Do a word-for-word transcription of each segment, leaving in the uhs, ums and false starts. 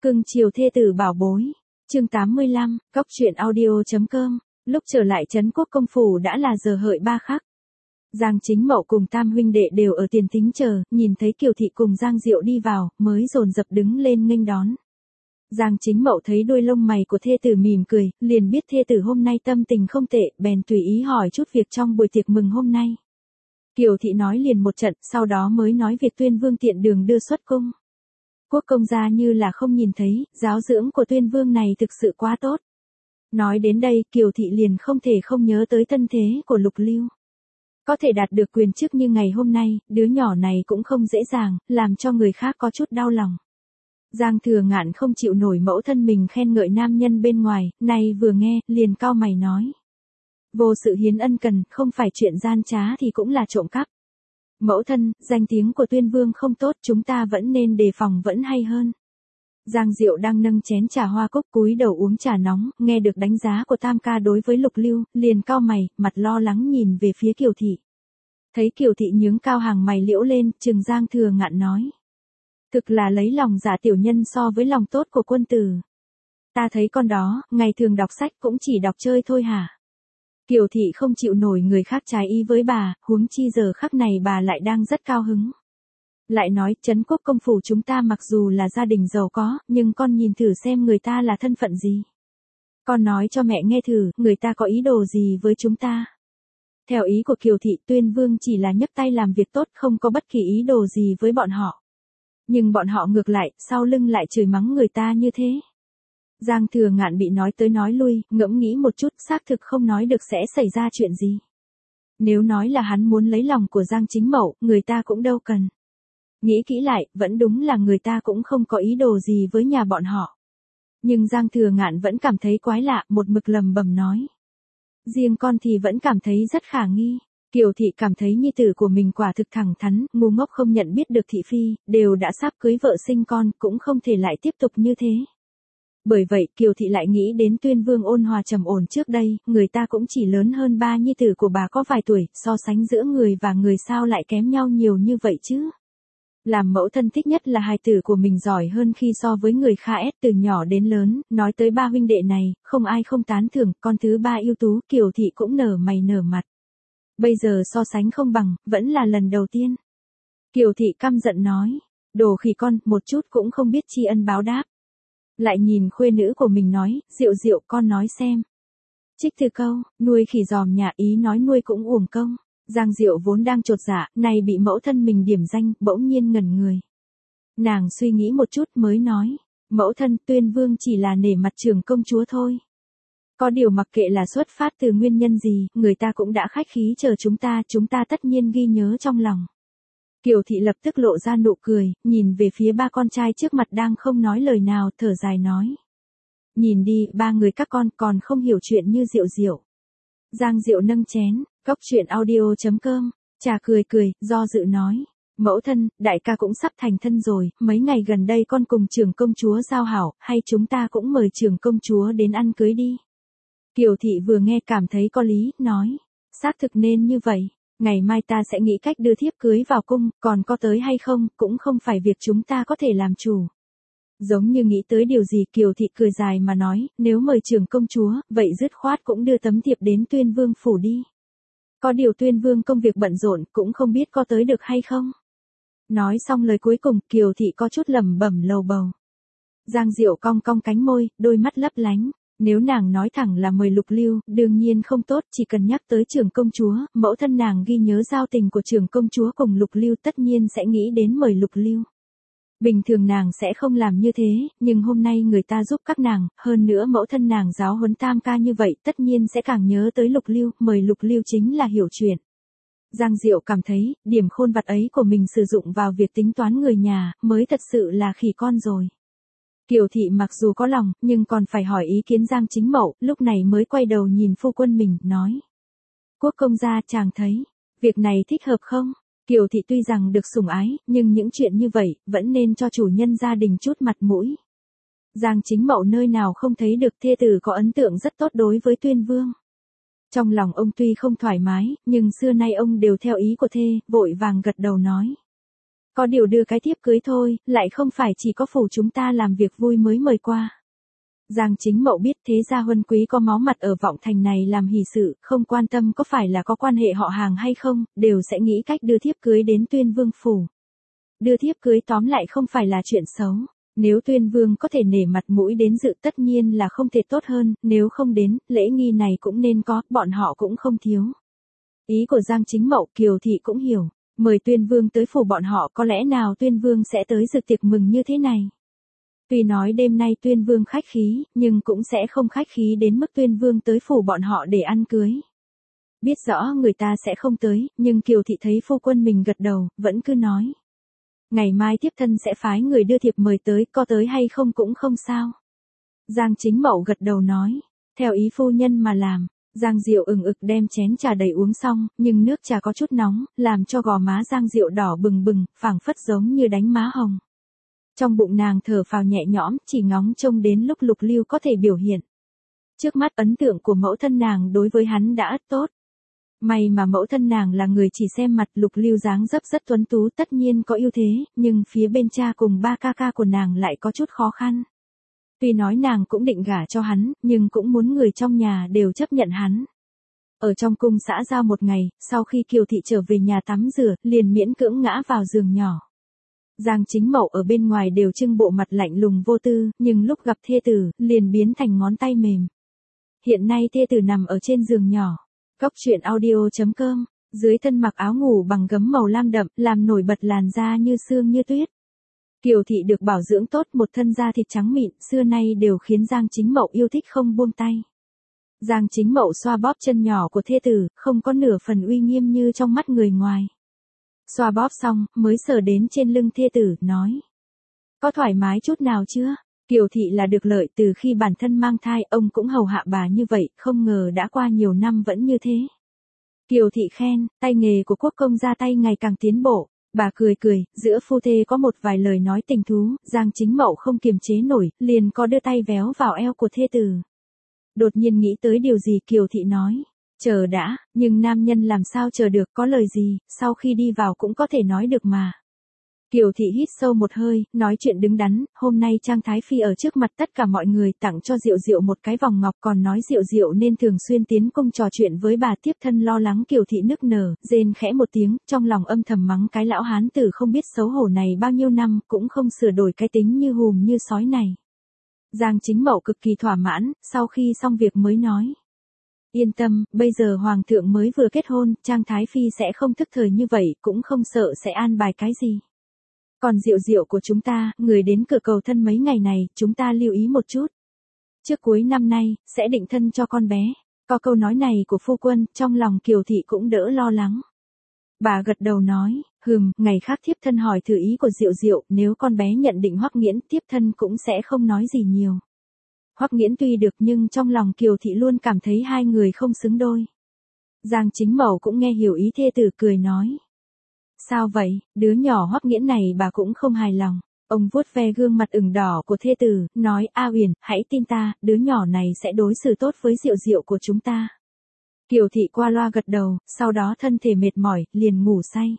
Cưng chiều thê tử bảo bối. Chương tám mươi lăm, cóc truyện audio chấm com. Lúc trở lại trấn quốc công phủ đã là giờ hợi ba khắc. Giang Chính Mậu cùng tam huynh đệ đều ở tiền thính chờ, nhìn thấy Kiều thị cùng Giang Diệu đi vào, mới dồn dập đứng lên nghênh đón. Giang Chính Mậu thấy đuôi lông mày của thê tử mỉm cười, liền biết thê tử hôm nay tâm tình không tệ, bèn tùy ý hỏi chút việc trong buổi tiệc mừng hôm nay. Kiều thị nói liền một trận, sau đó mới nói việc Tuyên Vương tiện đường đưa xuất cung. Quốc công gia như là không nhìn thấy, giáo dưỡng của Tuyên Vương này thực sự quá tốt. Nói đến đây, Kiều thị liền không thể không nhớ tới thân thế của Lục Lưu. Có thể đạt được quyền chức như ngày hôm nay, đứa nhỏ này cũng không dễ dàng, làm cho người khác có chút đau lòng. Giang Thừa Ngạn không chịu nổi mẫu thân mình khen ngợi nam nhân bên ngoài, nay vừa nghe, liền cau mày nói. Vô sự hiến ân cần, không phải chuyện gian trá thì cũng là trộm cắp. Mẫu thân, danh tiếng của Tuyên Vương không tốt, chúng ta vẫn nên đề phòng vẫn hay hơn. Giang Diệu đang nâng chén trà hoa cúc cúi đầu uống trà nóng, nghe được đánh giá của Tam ca đối với Lục Lưu, liền cau mày, mặt lo lắng nhìn về phía Kiều thị. Thấy Kiều thị nhướng cao hàng mày liễu lên, trừng Giang Thừa Ngạn nói. Thực là lấy lòng dạ tiểu nhân so với lòng tốt của quân tử. Ta thấy con đó, ngày thường đọc sách cũng chỉ đọc chơi thôi hả? Kiều thị không chịu nổi người khác trái ý với bà, huống chi giờ khắc này bà lại đang rất cao hứng. Lại nói, trấn quốc công phủ chúng ta mặc dù là gia đình giàu có, nhưng con nhìn thử xem người ta là thân phận gì. Con nói cho mẹ nghe thử, người ta có ý đồ gì với chúng ta. Theo ý của Kiều thị, Tuyên Vương chỉ là nhấc tay làm việc tốt, không có bất kỳ ý đồ gì với bọn họ. Nhưng bọn họ ngược lại, sau lưng lại chửi mắng người ta như thế. Giang Thừa Ngạn bị nói tới nói lui, ngẫm nghĩ một chút, xác thực không nói được sẽ xảy ra chuyện gì. Nếu nói là hắn muốn lấy lòng của Giang Chính Mậu, người ta cũng đâu cần. Nghĩ kỹ lại, vẫn đúng là người ta cũng không có ý đồ gì với nhà bọn họ. Nhưng Giang Thừa Ngạn vẫn cảm thấy quái lạ, một mực lầm bầm nói. Riêng con thì vẫn cảm thấy rất khả nghi. Kiều thị cảm thấy nhi tử của mình quả thực thẳng thắn, ngu ngốc không nhận biết được thị phi, đều đã sắp cưới vợ sinh con, cũng không thể lại tiếp tục như thế. Bởi vậy, Kiều thị lại nghĩ đến Tuyên Vương ôn hòa trầm ổn trước đây, người ta cũng chỉ lớn hơn ba nhi tử của bà có vài tuổi, so sánh giữa người và người sao lại kém nhau nhiều như vậy chứ. Làm mẫu thân thích nhất là hài tử của mình giỏi hơn khi so với người khác từ nhỏ đến lớn, nói tới ba huynh đệ này, không ai không tán thưởng, con thứ ba ưu tú, Kiều thị cũng nở mày nở mặt. Bây giờ so sánh không bằng, vẫn là lần đầu tiên. Kiều thị căm giận nói, đồ khỉ con, một chút cũng không biết tri ân báo đáp. Lại nhìn khuê nữ của mình nói, Diệu Diệu con nói xem. Trích thư câu, nuôi khỉ giòm nhà ý nói nuôi cũng uổng công. Giang Diệu vốn đang chột dạ, này bị mẫu thân mình điểm danh, bỗng nhiên ngẩn người. Nàng suy nghĩ một chút mới nói, mẫu thân Tuyên Vương chỉ là nể mặt trưởng công chúa thôi. Có điều mặc kệ là xuất phát từ nguyên nhân gì, người ta cũng đã khách khí chờ chúng ta, chúng ta tất nhiên ghi nhớ trong lòng. Kiều thị lập tức lộ ra nụ cười, nhìn về phía ba con trai trước mặt đang không nói lời nào, thở dài nói. Nhìn đi, ba người các con còn không hiểu chuyện như Diệu Diệu. Giang Diệu nâng chén, cóc truyện audio chấm com, trà cười cười, do dự nói. Mẫu thân, đại ca cũng sắp thành thân rồi, mấy ngày gần đây con cùng trưởng công chúa giao hảo, hay chúng ta cũng mời trưởng công chúa đến ăn cưới đi. Kiều thị vừa nghe cảm thấy có lý, nói. Xác thực nên như vậy, ngày mai ta sẽ nghĩ cách đưa thiếp cưới vào cung, còn có tới hay không, cũng không phải việc chúng ta có thể làm chủ. Giống như nghĩ tới điều gì, Kiều thị cười dài mà nói, nếu mời trưởng công chúa, vậy dứt khoát cũng đưa tấm thiệp đến Tuyên Vương phủ đi. Có điều Tuyên Vương công việc bận rộn, cũng không biết có tới được hay không. Nói xong lời cuối cùng, Kiều thị có chút lẩm bẩm lầu bầu. Giang Diệu cong cong cánh môi, đôi mắt lấp lánh. Nếu nàng nói thẳng là mời Lục Lưu, đương nhiên không tốt, chỉ cần nhắc tới trưởng công chúa, mẫu thân nàng ghi nhớ giao tình của trưởng công chúa cùng Lục Lưu tất nhiên sẽ nghĩ đến mời Lục Lưu. Bình thường nàng sẽ không làm như thế, nhưng hôm nay người ta giúp các nàng, hơn nữa mẫu thân nàng giáo huấn Tam ca như vậy, tất nhiên sẽ càng nhớ tới Lục Lưu, mời Lục Lưu chính là hiểu chuyện. Giang Diệu cảm thấy, điểm khôn vặt ấy của mình sử dụng vào việc tính toán người nhà, mới thật sự là khỉ con rồi. Kiều thị mặc dù có lòng, nhưng còn phải hỏi ý kiến Giang Chính Mậu, lúc này mới quay đầu nhìn phu quân mình, nói. Quốc công gia chàng thấy, việc này thích hợp không? Kiều thị tuy rằng được sủng ái, nhưng những chuyện như vậy, vẫn nên cho chủ nhân gia đình chút mặt mũi. Giang Chính Mậu nơi nào không thấy được thê tử có ấn tượng rất tốt đối với Tuyên Vương. Trong lòng ông tuy không thoải mái, nhưng xưa nay ông đều theo ý của thê, vội vàng gật đầu nói. Có điều đưa cái thiếp cưới thôi, lại không phải chỉ có phủ chúng ta làm việc vui mới mời qua. Giang Chính Mậu biết thế gia huân quý có máu mặt ở Vọng Thành này làm hỷ sự, không quan tâm có phải là có quan hệ họ hàng hay không, đều sẽ nghĩ cách đưa thiếp cưới đến Tuyên Vương phủ. Đưa thiếp cưới tóm lại không phải là chuyện xấu. Nếu Tuyên Vương có thể nể mặt mũi đến dự tất nhiên là không thể tốt hơn, nếu không đến, lễ nghi này cũng nên có, bọn họ cũng không thiếu. Ý của Giang Chính Mậu Kiều Thị cũng hiểu, mời Tuyên Vương tới phủ bọn họ có lẽ nào Tuyên Vương sẽ tới dự tiệc mừng như thế này. Tuy nói đêm nay Tuyên Vương khách khí, nhưng cũng sẽ không khách khí đến mức Tuyên Vương tới phủ bọn họ để ăn cưới. Biết rõ người ta sẽ không tới, nhưng Kiều Thị thấy phu quân mình gật đầu, vẫn cứ nói. Ngày mai thiếp thân sẽ phái người đưa thiệp mời tới, có tới hay không cũng không sao. Giang Chính Mậu gật đầu nói, theo ý phu nhân mà làm. Giang Diệu ừng ực đem chén trà đầy uống xong, nhưng nước trà có chút nóng, làm cho gò má Giang Diệu đỏ bừng bừng, phảng phất giống như đánh má hồng. Trong bụng nàng thở phào nhẹ nhõm, chỉ ngóng trông đến lúc Lục Lưu có thể biểu hiện. Trước mắt ấn tượng của mẫu thân nàng đối với hắn đã tốt. May mà mẫu thân nàng là người chỉ xem mặt, Lục Lưu dáng dấp rất tuấn tú tất nhiên có ưu thế, nhưng phía bên cha cùng ba ca ca của nàng lại có chút khó khăn. Tuy nói nàng cũng định gả cho hắn, nhưng cũng muốn người trong nhà đều chấp nhận hắn. Ở trong cung xã giao một ngày, sau khi Kiều Thị trở về nhà tắm rửa, liền miễn cưỡng ngã vào giường nhỏ. Giang Chính Mậu ở bên ngoài đều trưng bộ mặt lạnh lùng vô tư, nhưng lúc gặp thê tử, liền biến thành ngón tay mềm. Hiện nay thê tử nằm ở trên giường nhỏ. Cóc truyện audio chấm com, dưới thân mặc áo ngủ bằng gấm màu lam đậm, làm nổi bật làn da như sương như tuyết. Kiều Thị được bảo dưỡng tốt, một thân da thịt trắng mịn, xưa nay đều khiến Giang Chính Mậu yêu thích không buông tay. Giang Chính Mậu xoa bóp chân nhỏ của thê tử, không có nửa phần uy nghiêm như trong mắt người ngoài. Xoa bóp xong, mới sờ đến trên lưng thê tử, nói. Có thoải mái chút nào chưa? Kiều Thị là được lợi từ khi bản thân mang thai, ông cũng hầu hạ bà như vậy, không ngờ đã qua nhiều năm vẫn như thế. Kiều Thị khen, tay nghề của quốc công ra tay ngày càng tiến bộ. Bà cười cười, giữa phu thê có một vài lời nói tình thú, Giang Chính Mậu không kiềm chế nổi, liền có đưa tay véo vào eo của thê tử. Đột nhiên nghĩ tới điều gì Kiều Thị nói, chờ đã, nhưng nam nhân làm sao chờ được, có lời gì, sau khi đi vào cũng có thể nói được mà. Kiều Thị hít sâu một hơi, nói chuyện đứng đắn, hôm nay Trang Thái Phi ở trước mặt tất cả mọi người tặng cho Diệu Diệu một cái vòng ngọc, còn nói Diệu Diệu nên thường xuyên tiến cung trò chuyện với bà. Tiếp thân lo lắng Kiều Thị nức nở, rên khẽ một tiếng, trong lòng âm thầm mắng cái lão hán tử không biết xấu hổ này bao nhiêu năm, cũng không sửa đổi cái tính như hùm như sói này. Giang Chính Mậu cực kỳ thỏa mãn, sau khi xong việc mới nói. Yên tâm, bây giờ Hoàng thượng mới vừa kết hôn, Trang Thái Phi sẽ không thức thời như vậy, cũng không sợ sẽ an bài cái gì. Còn Diệu Diệu của chúng ta, người đến cửa cầu thân mấy ngày này, chúng ta lưu ý một chút. Trước cuối năm nay, sẽ định thân cho con bé. Có câu nói này của phu quân, trong lòng Kiều Thị cũng đỡ lo lắng. Bà gật đầu nói, hừm, ngày khác thiếp thân hỏi thử ý của Diệu Diệu, nếu con bé nhận định Hoắc Nghiễn, thiếp thân cũng sẽ không nói gì nhiều. Hoắc Nghiễn tuy được nhưng trong lòng Kiều Thị luôn cảm thấy hai người không xứng đôi. Giang Chính Mậu cũng nghe hiểu ý thê tử, cười nói. Sao vậy, đứa nhỏ Hoắc Nghiễn này bà cũng không hài lòng. Ông vuốt ve gương mặt ửng đỏ của thê tử, nói, A Uyển, hãy tin ta, đứa nhỏ này sẽ đối xử tốt với Diệu Diệu của chúng ta. Kiều Thị qua loa gật đầu, sau đó thân thể mệt mỏi, liền ngủ say.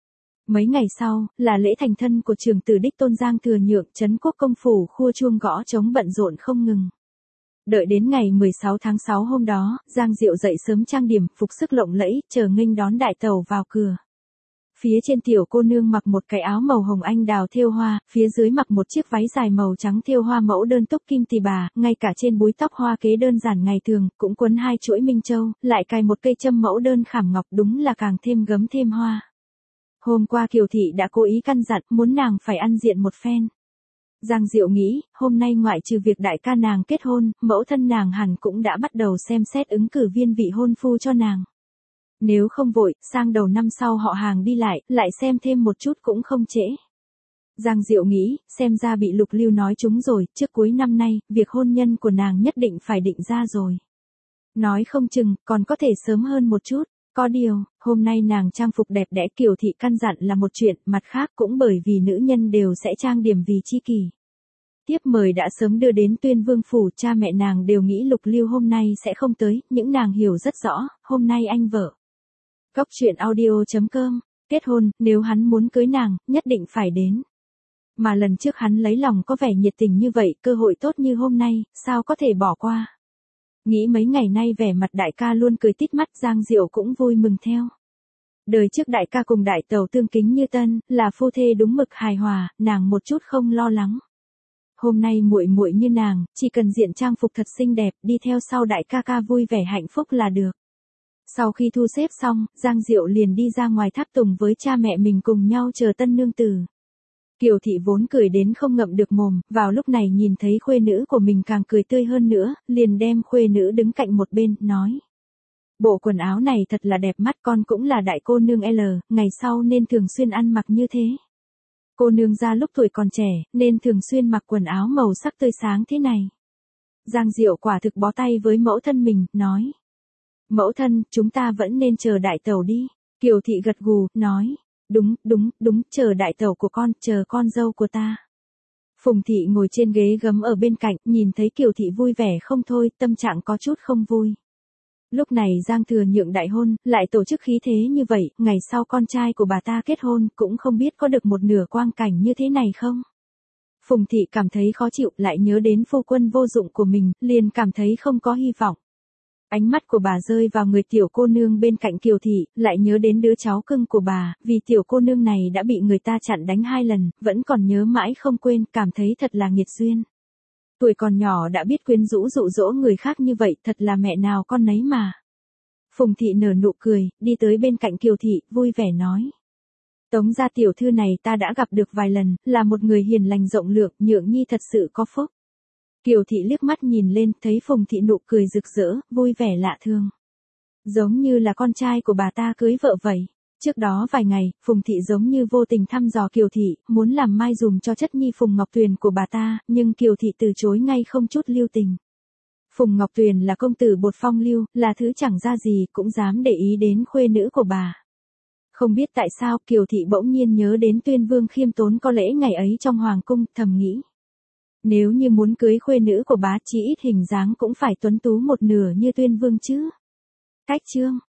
Mấy ngày sau, là lễ thành thân của trưởng tử đích tôn Giang Thừa Nhượng, trấn quốc công phủ khua chuông gõ trống bận rộn không ngừng. Đợi đến ngày mười sáu tháng sáu hôm đó, Giang Diệu dậy sớm trang điểm, phục sức lộng lẫy, chờ nghênh đón đại tàu vào cửa. Phía trên tiểu cô nương mặc một cái áo màu hồng anh đào thêu hoa, phía dưới mặc một chiếc váy dài màu trắng thêu hoa mẫu đơn túc kim tỳ bà, ngay cả trên búi tóc hoa kế đơn giản ngày thường, cũng quấn hai chuỗi minh châu, lại cài một cây châm mẫu đơn khảm ngọc, đúng là càng thêm gấm thêm hoa. Hôm qua Kiều Thị đã cố ý căn dặn, muốn nàng phải ăn diện một phen. Giang Diệu nghĩ, hôm nay ngoại trừ việc đại ca nàng kết hôn, mẫu thân nàng hẳn cũng đã bắt đầu xem xét ứng cử viên vị hôn phu cho nàng. Nếu không vội, sang đầu năm sau họ hàng đi lại, lại xem thêm một chút cũng không trễ. Giang Diệu nghĩ, xem ra bị Lục Lưu nói trúng rồi, trước cuối năm nay, việc hôn nhân của nàng nhất định phải định ra rồi. Nói không chừng, còn có thể sớm hơn một chút. Có điều, hôm nay nàng trang phục đẹp đẽ, Kiều Thị căn dặn là một chuyện, mặt khác cũng bởi vì nữ nhân đều sẽ trang điểm vì chi kỷ. Tiếp mời đã sớm đưa đến Tuyên Vương phủ, cha mẹ nàng đều nghĩ Lục Lưu hôm nay sẽ không tới, những nàng hiểu rất rõ, hôm nay anh vợ. Cóc truyện audio chấm com Kết hôn, nếu hắn muốn cưới nàng, nhất định phải đến. Mà lần trước hắn lấy lòng có vẻ nhiệt tình như vậy, cơ hội tốt như hôm nay, sao có thể bỏ qua. Nghĩ mấy ngày nay vẻ mặt đại ca luôn cười tít mắt, Giang Diệu cũng vui mừng theo. Đời trước đại ca cùng đại tẩu tương kính như tân, là phu thê đúng mực hài hòa, nàng một chút không lo lắng. Hôm nay muội muội như nàng, chỉ cần diện trang phục thật xinh đẹp, đi theo sau đại ca ca vui vẻ hạnh phúc là được. Sau khi thu xếp xong, Giang Diệu liền đi ra ngoài tháp tùng với cha mẹ mình cùng nhau chờ tân nương tử. Kiều thị vốn cười đến không ngậm được mồm, vào lúc này nhìn thấy khuê nữ của mình càng cười tươi hơn nữa, liền đem khuê nữ đứng cạnh một bên, nói. Bộ quần áo này thật là đẹp mắt, con cũng là đại cô nương L, ngày sau nên thường xuyên ăn mặc như thế. Cô nương ra lúc tuổi còn trẻ, nên thường xuyên mặc quần áo màu sắc tươi sáng thế này. Giang Diệu quả thực bó tay với mẫu thân mình, nói. Mẫu thân, chúng ta vẫn nên chờ đại tẩu đi. Kiều thị gật gù, nói. Đúng, đúng, đúng, chờ đại tẩu của con, chờ con dâu của ta. Phùng thị ngồi trên ghế gấm ở bên cạnh, nhìn thấy Kiều thị vui vẻ không thôi, tâm trạng có chút không vui. Lúc này Giang Thừa nhượng đại hôn, lại tổ chức khí thế như vậy, ngày sau con trai của bà ta kết hôn, cũng không biết có được một nửa quang cảnh như thế này không. Phùng thị cảm thấy khó chịu, lại nhớ đến phu quân vô dụng của mình, liền cảm thấy không có hy vọng. Ánh mắt của bà rơi vào người tiểu cô nương bên cạnh Kiều thị, lại nhớ đến đứa cháu cưng của bà, vì tiểu cô nương này đã bị người ta chặn đánh hai lần, vẫn còn nhớ mãi không quên, cảm thấy thật là nghiệt duyên. Tuổi còn nhỏ đã biết quyến rũ dụ dỗ người khác như vậy, thật là mẹ nào con nấy mà. Phùng thị nở nụ cười, đi tới bên cạnh Kiều thị, vui vẻ nói. Tống gia tiểu thư này ta đã gặp được vài lần, là một người hiền lành rộng lượng, nhượng nhi thật sự có phúc. Kiều thị liếc mắt nhìn lên, thấy Phùng thị nụ cười rực rỡ, vui vẻ lạ thường. Giống như là con trai của bà ta cưới vợ vậy. Trước đó vài ngày, Phùng thị giống như vô tình thăm dò Kiều thị, muốn làm mai dùm cho chất nhi Phùng Ngọc Tuyền của bà ta, nhưng Kiều thị từ chối ngay không chút lưu tình. Phùng Ngọc Tuyền là công tử bột phong lưu, là thứ chẳng ra gì, cũng dám để ý đến khuê nữ của bà. Không biết tại sao Kiều thị bỗng nhiên nhớ đến Tuyên Vương khiêm tốn có lễ ngày ấy trong hoàng cung, thầm nghĩ. Nếu như muốn cưới khuê nữ của bá, chí ít hình dáng cũng phải tuấn tú một nửa như Tuyên Vương chứ. Cách chương